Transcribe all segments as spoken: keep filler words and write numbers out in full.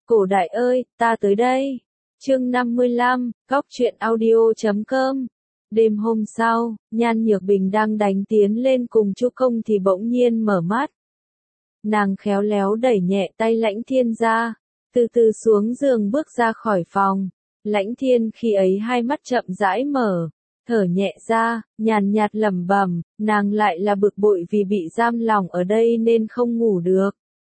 Cổ đại ơi, ta tới đây. Chương năm mươi lăm, góc truyện audio chấm com. Đêm hôm sau, Nhan Nhược Bình đang đánh tiến lên cùng Chu Công thì bỗng nhiên mở mắt. Nàng khéo léo đẩy nhẹ tay Lãnh Thiên ra, từ từ xuống giường bước ra khỏi phòng. Lãnh Thiên khi ấy hai mắt chậm rãi mở, thở nhẹ ra, nhàn nhạt lẩm bẩm, nàng lại là bực bội vì bị giam lòng ở đây nên không ngủ được.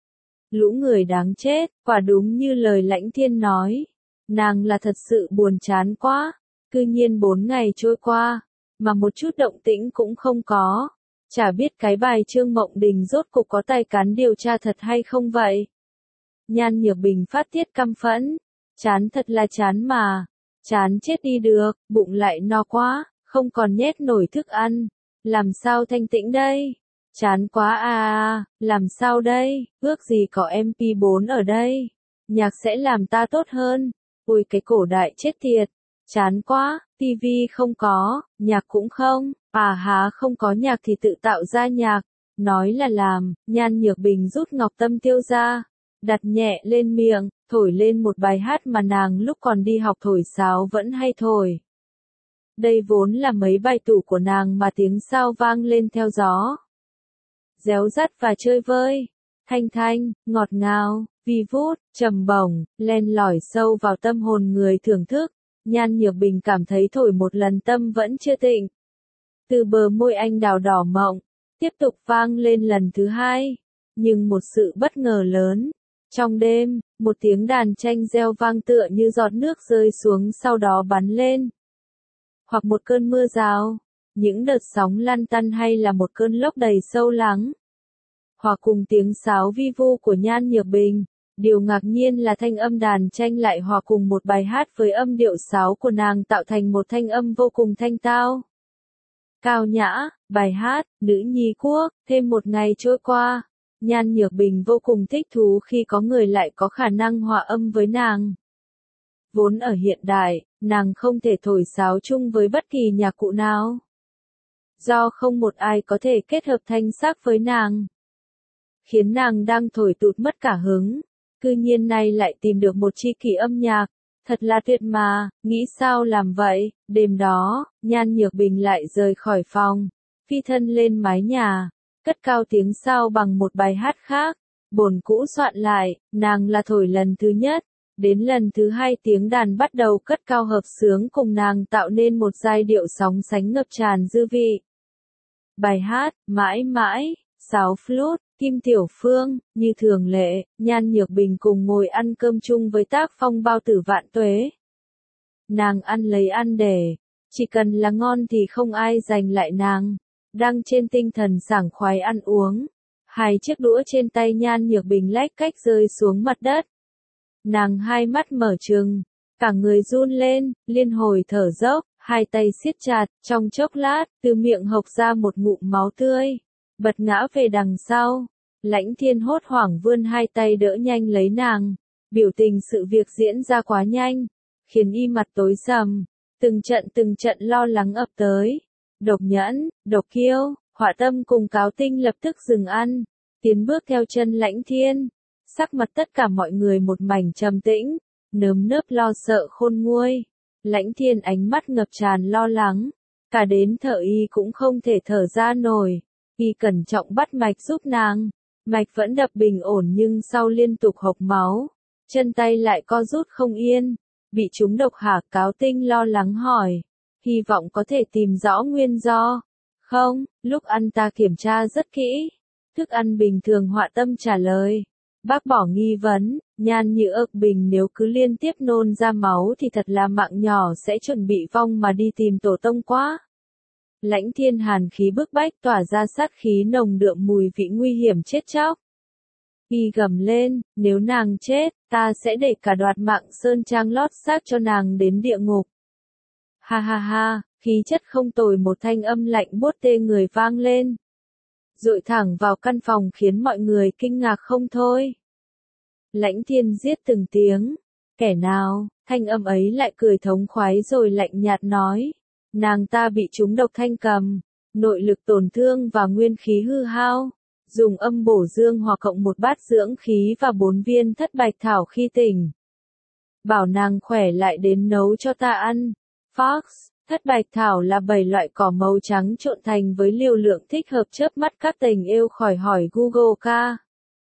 Lũ người đáng chết, quả đúng như lời Lãnh Thiên nói. Nàng là thật sự buồn chán quá, cư nhiên bốn ngày trôi qua, mà một chút động tĩnh cũng không có. Chả biết cái bài Trương Mộng Đình rốt cục có tay cán điều tra thật hay không vậy? Nhan Nhược Bình phát tiết căm phẫn, chán thật là chán mà, chán chết đi được, bụng lại no quá, không còn nhét nổi thức ăn, làm sao thanh tĩnh đây? Chán quá à, làm sao đây, ước gì có em pê bốn ở đây, nhạc sẽ làm ta tốt hơn. Ôi cái cổ đại chết tiệt, chán quá, tivi không có, nhạc cũng không, à há không có nhạc thì tự tạo ra nhạc, nói là làm. Nhan Nhược Bình rút ngọc tâm tiêu ra, đặt nhẹ lên miệng, thổi lên một bài hát mà nàng lúc còn đi học thổi sáo vẫn hay thổi. Đây vốn là mấy bài tủ của nàng mà tiếng sao vang lên theo gió. Réo rắt và chơi vơi, thanh thanh, ngọt ngào, vi vút, trầm bổng, len lỏi sâu vào tâm hồn người thưởng thức. Nhan Nhược Bình cảm thấy thổi một lần tâm vẫn chưa tịnh. Từ bờ môi anh đào đỏ mọng, tiếp tục vang lên lần thứ hai. Nhưng một sự bất ngờ lớn. Trong đêm, một tiếng đàn tranh reo vang tựa như giọt nước rơi xuống sau đó bắn lên. Hoặc một cơn mưa rào, những đợt sóng lăn tăn hay là một cơn lốc đầy sâu lắng. Hòa cùng tiếng sáo vi vu của Nhan Nhược Bình, điều ngạc nhiên là thanh âm đàn tranh lại hòa cùng một bài hát với âm điệu sáo của nàng tạo thành một thanh âm vô cùng thanh tao. Cao nhã, bài hát, nữ nhi quốc, thêm một ngày trôi qua, Nhan Nhược Bình vô cùng thích thú khi có người lại có khả năng hòa âm với nàng. Vốn ở hiện đại, nàng không thể thổi sáo chung với bất kỳ nhạc cụ nào. Do không một ai có thể kết hợp thanh sắc với nàng. Khiến nàng đang thổi tụt mất cả hứng, cư nhiên nay lại tìm được một tri kỷ âm nhạc, thật là tuyệt mà, nghĩ sao làm vậy. Đêm đó, Nhan Nhược Bình lại rời khỏi phòng, phi thân lên mái nhà, cất cao tiếng sao bằng một bài hát khác, bổn cũ soạn lại, nàng là thổi lần thứ nhất, đến lần thứ hai tiếng đàn bắt đầu cất cao hợp xướng cùng nàng tạo nên một giai điệu sóng sánh ngập tràn dư vị. Bài hát, mãi mãi, sáo flute, Kim Tiểu Phương, như thường lệ, Nhan Nhược Bình cùng ngồi ăn cơm chung với Tác Phong bao tử vạn tuế. Nàng ăn lấy ăn để, chỉ cần là ngon thì không ai giành lại nàng, đang trên tinh thần sảng khoái ăn uống. Hai chiếc đũa trên tay Nhan Nhược Bình lách cách rơi xuống mặt đất. Nàng hai mắt mở trừng, cả người run lên, liên hồi thở dốc, hai tay siết chặt, trong chốc lát, từ miệng hộc ra một ngụm máu tươi. Bật ngã về đằng sau, Lãnh Thiên hốt hoảng vươn hai tay đỡ nhanh lấy nàng, biểu tình sự việc diễn ra quá nhanh, khiến y mặt tối sầm, từng trận từng trận lo lắng ập tới. Độc Nhẫn, Độc Kiêu, Hỏa Tâm cùng Cáo Tinh lập tức dừng ăn, tiến bước theo chân Lãnh Thiên, sắc mặt tất cả mọi người một mảnh trầm tĩnh, nơm nớp lo sợ khôn nguôi. Lãnh Thiên ánh mắt ngập tràn lo lắng, cả đến thở y cũng không thể thở ra nổi. Y cẩn trọng bắt mạch giúp nàng, mạch vẫn đập bình ổn nhưng sau liên tục hộc máu, chân tay lại co rút không yên, bị trúng độc hả? Cáo Tinh lo lắng hỏi, hy vọng có thể tìm rõ nguyên do. Không, lúc ăn ta kiểm tra rất kỹ, thức ăn bình thường. Họa Tâm trả lời, bác bỏ nghi vấn. Nhan Nhược Bình nếu cứ liên tiếp nôn ra máu thì thật là mạng nhỏ sẽ chuẩn bị vong mà đi tìm tổ tông quá. Lãnh Thiên hàn khí bức bách tỏa ra sát khí nồng đượm mùi vị nguy hiểm chết chóc. Y gầm lên, nếu nàng chết, ta sẽ để cả đoạt mạng sơn trang lót xác cho nàng đến địa ngục. Ha ha ha, khí chất không tồi, một thanh âm lạnh buốt tê người vang lên. Dội thẳng vào căn phòng khiến mọi người kinh ngạc không thôi. Lãnh Thiên giết từng tiếng, kẻ nào? Thanh âm ấy lại cười thống khoái rồi lạnh nhạt nói. Nàng ta bị trúng độc thanh cầm, nội lực tổn thương và nguyên khí hư hao, dùng âm bổ dương hoặc cộng một bát dưỡng khí và bốn viên thất bạch thảo khi tỉnh. Bảo nàng khỏe lại đến nấu cho ta ăn. Fox, thất bạch thảo là bảy loại cỏ màu trắng trộn thành với liều lượng thích hợp chớp mắt các tình yêu khỏi hỏi Google ca.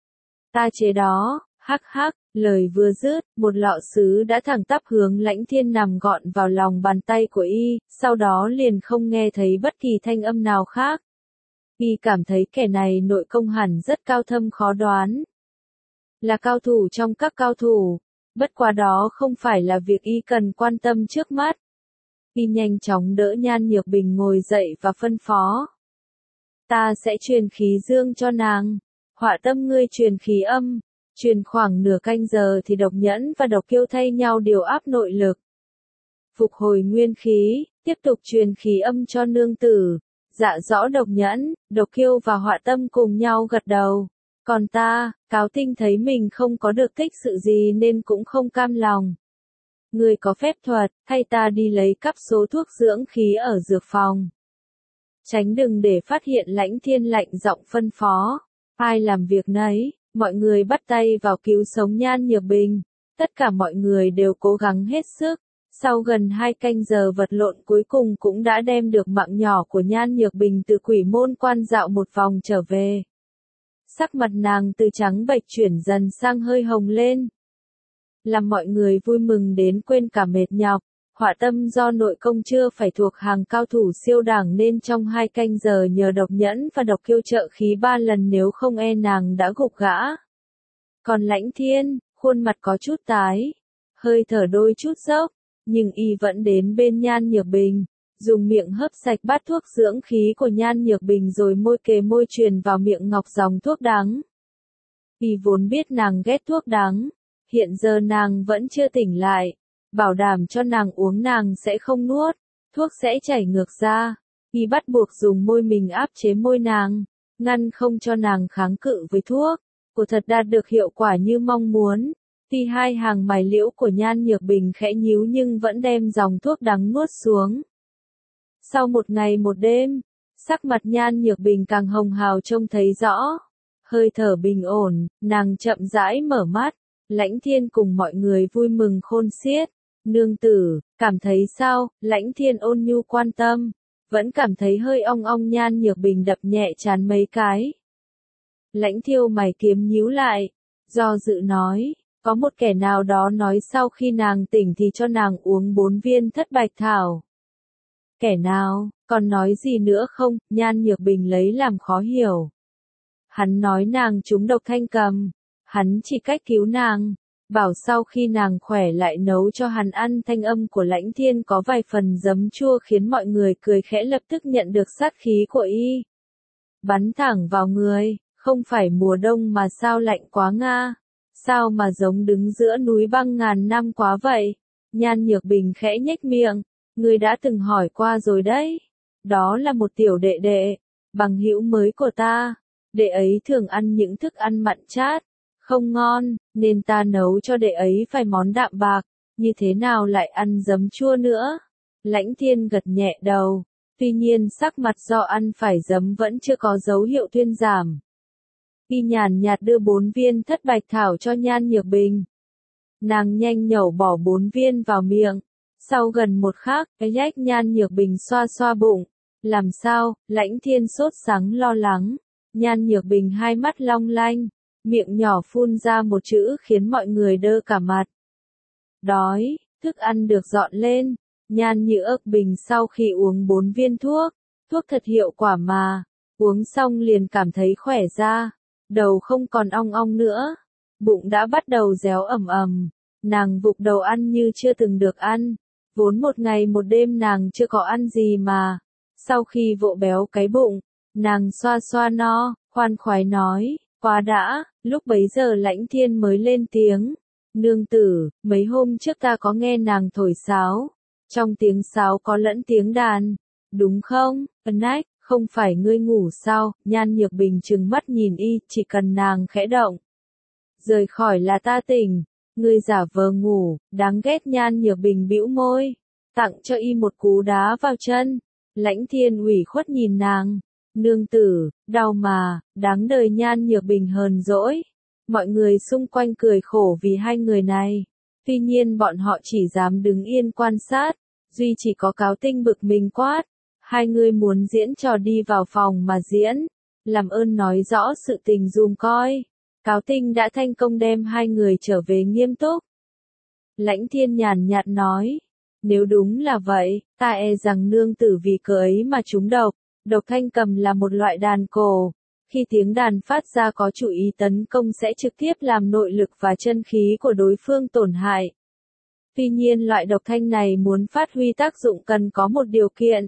Ta chế đó, hắc hắc, lời vừa dứt, một lọ sứ đã thẳng tắp hướng Lãnh Thiên nằm gọn vào lòng bàn tay của y, sau đó liền không nghe thấy bất kỳ thanh âm nào khác. Y cảm thấy kẻ này nội công hẳn rất cao thâm khó đoán. Là cao thủ trong các cao thủ, bất quá đó không phải là việc y cần quan tâm trước mắt. Y nhanh chóng đỡ Nhan Nhược Bình ngồi dậy và phân phó. Ta sẽ truyền khí dương cho nàng. Họa tâm ngươi truyền khí âm. Truyền khoảng nửa canh giờ thì độc nhẫn và độc kiêu thay nhau điều áp nội lực. Phục hồi nguyên khí, tiếp tục truyền khí âm cho nương tử. Dạ rõ độc nhẫn, độc kiêu và họa tâm cùng nhau gật đầu. Còn ta, Cáo Tinh thấy mình không có được tích sự gì nên cũng không cam lòng. Người có phép thuật, hay ta đi lấy cắp số thuốc dưỡng khí ở dược phòng. Tránh đừng để phát hiện Lãnh Thiên lạnh giọng phân phó. Ai làm việc nấy, mọi người bắt tay vào cứu sống Nhan Nhược Bình. Tất cả mọi người đều cố gắng hết sức. Sau gần hai canh giờ vật lộn cuối cùng cũng đã đem được mạng nhỏ của Nhan Nhược Bình từ quỷ môn quan dạo một vòng trở về. Sắc mặt nàng từ trắng bệch chuyển dần sang hơi hồng lên. Làm mọi người vui mừng đến quên cả mệt nhọc. Họa tâm do nội công chưa phải thuộc hàng cao thủ siêu đẳng nên trong hai canh giờ nhờ độc nhẫn và độc kiêu trợ khí ba lần nếu không e nàng đã gục gã. Còn Lãnh Thiên, khuôn mặt có chút tái, hơi thở đôi chút dốc, nhưng y vẫn đến bên Nhan Nhược Bình, dùng miệng hấp sạch bát thuốc dưỡng khí của Nhan Nhược Bình rồi môi kề môi truyền vào miệng ngọc dòng thuốc đắng. Y vốn biết nàng ghét thuốc đắng, hiện giờ nàng vẫn chưa tỉnh lại. Bảo đảm cho nàng uống nàng sẽ không nuốt, thuốc sẽ chảy ngược ra. Y bắt buộc dùng môi mình áp chế môi nàng, ngăn không cho nàng kháng cự với thuốc. Của thật đạt được hiệu quả như mong muốn. Tuy hai hàng mày liễu của Nhan Nhược Bình khẽ nhíu nhưng vẫn đem dòng thuốc đắng nuốt xuống. Sau một ngày một đêm, sắc mặt Nhan Nhược Bình càng hồng hào trông thấy rõ. Hơi thở bình ổn, nàng chậm rãi mở mắt. Lãnh Thiên cùng mọi người vui mừng khôn xiết. Nương tử, cảm thấy sao? Lãnh Thiên ôn nhu quan tâm. Vẫn cảm thấy hơi ong ong. Nhan Nhược Bình đập nhẹ trán mấy cái. Lãnh Thiêu mày kiếm nhíu lại. Do dự nói, có một kẻ nào đó nói sau khi nàng tỉnh thì cho nàng uống bốn viên thất bạch thảo. Kẻ nào, còn nói gì nữa không? Nhan Nhược Bình lấy làm khó hiểu. Hắn nói nàng trúng độc thanh cầm. Hắn chỉ cách cứu nàng. Bảo sau khi nàng khỏe lại nấu cho hắn ăn. Thanh âm của Lãnh Thiên có vài phần giấm chua khiến mọi người cười khẽ, lập tức nhận được sát khí của y. Bắn thẳng vào người, không phải mùa đông mà sao lạnh quá nga? Sao mà giống đứng giữa núi băng ngàn năm quá vậy? Nhan Nhược Bình khẽ nhếch miệng, ngươi đã từng hỏi qua rồi đấy. Đó là một tiểu đệ đệ, bằng hữu mới của ta. Đệ ấy thường ăn những thức ăn mặn chát, không ngon, nên ta nấu cho đệ ấy vài món đạm bạc, như thế nào lại ăn giấm chua nữa? Lãnh Thiên gật nhẹ đầu, tuy nhiên sắc mặt do ăn phải giấm vẫn chưa có dấu hiệu thuyên giảm. Y nhàn nhạt đưa bốn viên thất bạch thảo cho Nhan Nhược Bình. Nàng nhanh nhẩu bỏ bốn viên vào miệng. Sau gần một khắc, cái nhách Nhan Nhược Bình xoa xoa bụng. Làm sao? Lãnh Thiên sốt sắng lo lắng. Nhan Nhược Bình hai mắt long lanh, miệng nhỏ phun ra một chữ khiến mọi người đơ cả mặt. Đói, thức ăn được dọn lên. Nhan Nhược Bình sau khi uống bốn viên thuốc, thuốc thật hiệu quả mà, uống xong liền cảm thấy khỏe ra, đầu không còn ong ong nữa, bụng đã bắt đầu réo ẩm ẩm, nàng vụng đầu ăn như chưa từng được ăn, vốn một ngày một đêm nàng chưa có ăn gì mà, sau khi vỗ béo cái bụng, nàng xoa xoa no, khoan khoái nói, quá đã, lúc bấy giờ Lãnh Thiên mới lên tiếng, nương tử, mấy hôm trước ta có nghe nàng thổi sáo. Trong tiếng sáo có lẫn tiếng đàn, đúng không? Ân ách, không phải ngươi ngủ sao? Nhan Nhược Bình trừng mắt nhìn y, chỉ cần nàng khẽ động. Rời khỏi là ta tỉnh, ngươi giả vờ ngủ, đáng ghét. Nhan Nhược Bình bĩu môi, tặng cho y một cú đá vào chân. Lãnh Thiên ủy khuất nhìn nàng, Nương tử, đau mà, đáng đời. Nhan Nhược Bình hờn dỗi. Mọi người xung quanh cười khổ vì hai người này. Tuy nhiên bọn họ chỉ dám đứng yên quan sát. Duy chỉ có Cáo Tinh bực mình quát. Hai người muốn diễn trò đi vào phòng mà diễn. Làm ơn nói rõ sự tình dùm coi. Cáo Tinh đã thành công đem hai người trở về nghiêm túc. Lãnh Thiên nhàn nhạt nói. Nếu đúng là vậy, ta e rằng nương tử vì cớ ấy mà trúng độc. Độc thanh cầm là một loại đàn cổ. Khi tiếng đàn phát ra có chủ ý tấn công sẽ trực tiếp làm nội lực và chân khí của đối phương tổn hại. Tuy nhiên loại độc thanh này muốn phát huy tác dụng cần có một điều kiện.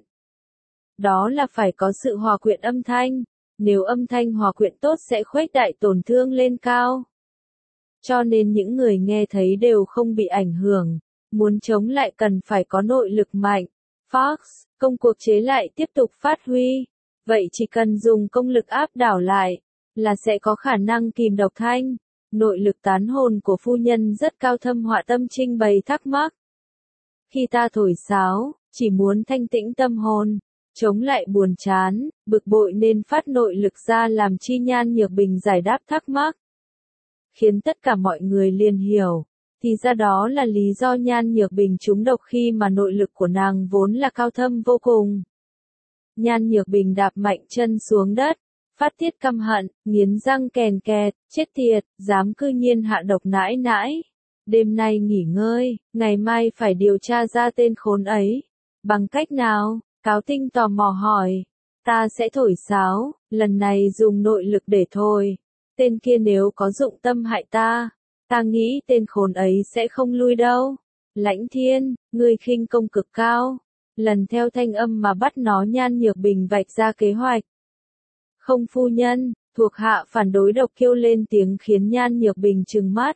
Đó là phải có sự hòa quyện âm thanh. Nếu âm thanh hòa quyện tốt sẽ khuếch đại tổn thương lên cao. Cho nên những người nghe thấy đều không bị ảnh hưởng. Muốn chống lại cần phải có nội lực mạnh. Fox, công cuộc chế lại tiếp tục phát huy. Vậy chỉ cần dùng công lực áp đảo lại, là sẽ có khả năng kìm độc thanh. Nội lực tán hồn của phu nhân rất cao. Thâm Họa Tâm trinh bày thắc mắc. Khi ta thổi sáo, chỉ muốn thanh tĩnh tâm hồn, chống lại buồn chán, bực bội nên phát nội lực ra làm chi. Nhan Nhược Bình giải đáp thắc mắc. Khiến tất cả mọi người liền hiểu. Thì ra đó là lý do Nhan Nhược Bình trúng độc khi mà nội lực của nàng vốn là cao thâm vô cùng. Nhan Nhược Bình đạp mạnh chân xuống đất, phát tiết căm hận, nghiến răng kèn kẹt, chết tiệt, dám cư nhiên hạ độc nãi nãi. Đêm nay nghỉ ngơi, ngày mai phải điều tra ra tên khốn ấy. Bằng cách nào? Cáo Tinh tò mò hỏi. Ta sẽ thổi sáo, lần này dùng nội lực để thổi. Tên kia nếu có dụng tâm hại ta, ta nghĩ tên khốn ấy sẽ không lui đâu. Lãnh Thiên, ngươi khinh công cực cao. Lần theo thanh âm mà bắt nó. Nhan Nhược Bình vạch ra kế hoạch. Không phu nhân, thuộc hạ phản đối. Độc Kiêu lên tiếng khiến Nhan Nhược Bình trừng mắt.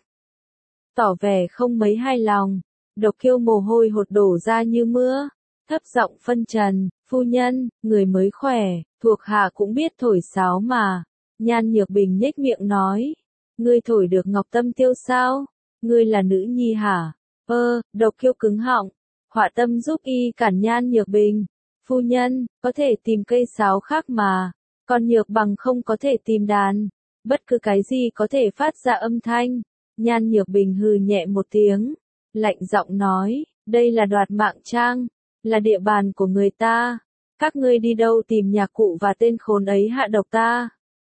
Tỏ vẻ không mấy hài lòng. Độc Kiêu mồ hôi hột đổ ra như mưa. Thấp giọng phân trần, phu nhân, người mới khỏe, thuộc hạ cũng biết thổi sáo mà. Nhan Nhược Bình nhếch miệng nói. Ngươi thổi được Ngọc Tâm Tiêu sao? Ngươi là nữ nhi hả? Ơ, Độc Kiêu cứng họng. Họa Tâm giúp y cản Nhan Nhược Bình. Phu nhân, có thể tìm cây sáo khác mà. Còn Nhược Bằng không có thể tìm đàn. Bất cứ cái gì có thể phát ra âm thanh. Nhan Nhược Bình hừ nhẹ một tiếng. Lạnh giọng nói, đây là đoạt mạng trang. Là địa bàn của người ta. Các ngươi đi đâu tìm nhạc cụ và tên khốn ấy hạ độc ta?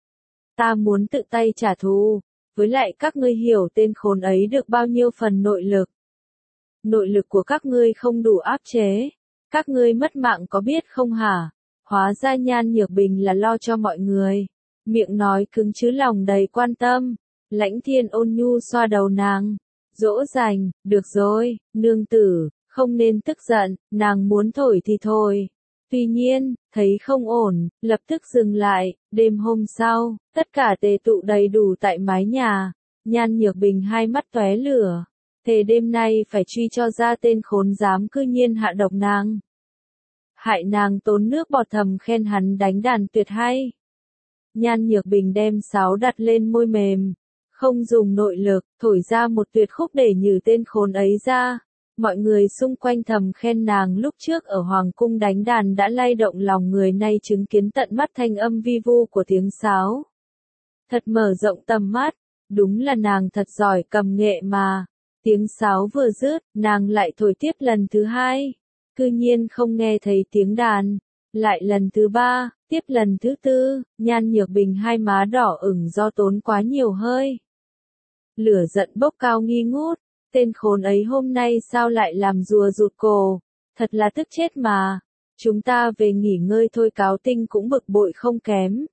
Ta muốn tự tay trả thù. Với lại các ngươi hiểu tên khốn ấy được bao nhiêu phần nội lực. Nội lực của các ngươi không đủ áp chế. Các ngươi mất mạng có biết không hả? Hóa ra Nhan Nhược Bình là lo cho mọi người. Miệng nói cứng chứ lòng đầy quan tâm. Lãnh Thiên ôn nhu xoa đầu nàng. Dỗ dành, được rồi, nương tử, không nên tức giận, nàng muốn thổi thì thôi. Tuy nhiên, thấy không ổn, lập tức dừng lại. Đêm hôm sau, tất cả tề tụ đầy đủ tại mái nhà. Nhan Nhược Bình hai mắt tóe lửa. Thề đêm nay phải truy cho ra tên khốn dám cư nhiên hạ độc nàng. Hại nàng tốn nước bọt. Thầm khen hắn đánh đàn tuyệt hay. Nhan Nhược Bình đem sáo đặt lên môi mềm. Không dùng nội lực, thổi ra một tuyệt khúc để nhử tên khốn ấy ra. Mọi người xung quanh thầm khen nàng lúc trước ở Hoàng cung đánh đàn đã lay động lòng người, nay chứng kiến tận mắt thanh âm vi vu của tiếng sáo. Thật mở rộng tầm mắt, đúng là nàng thật giỏi cầm nghệ mà. Tiếng sáo vừa dứt, nàng lại thổi tiếp lần thứ hai. Cư nhiên không nghe thấy tiếng đàn. Lại lần thứ ba, tiếp lần thứ tư, Nhan Nhược Bình hai má đỏ ửng do tốn quá nhiều hơi. Lửa giận bốc cao nghi ngút. Tên khốn ấy hôm nay sao lại làm rùa rụt cổ. Thật là tức chết mà. Chúng ta về nghỉ ngơi thôi. Cáo Tinh cũng bực bội không kém.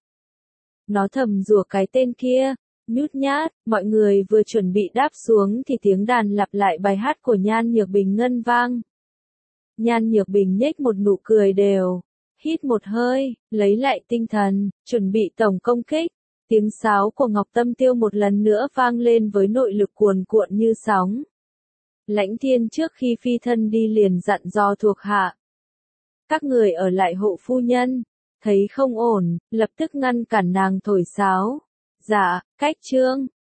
Nó thầm rủa cái tên kia. Nhút nhát, mọi người vừa chuẩn bị đáp xuống thì tiếng đàn lặp lại bài hát của Nhan Nhược Bình ngân vang. Nhan Nhược Bình nhếch một nụ cười đều. Hít một hơi, lấy lại tinh thần, chuẩn bị tổng công kích. Tiếng sáo của Ngọc Tâm Tiêu một lần nữa vang lên với nội lực cuồn cuộn như sóng. Lãnh Thiên trước khi phi thân đi liền dặn dò thuộc hạ. Các người ở lại hộ phu nhân. Thấy không ổn, lập tức ngăn cản nàng thổi sáo. Dạ, cách trương.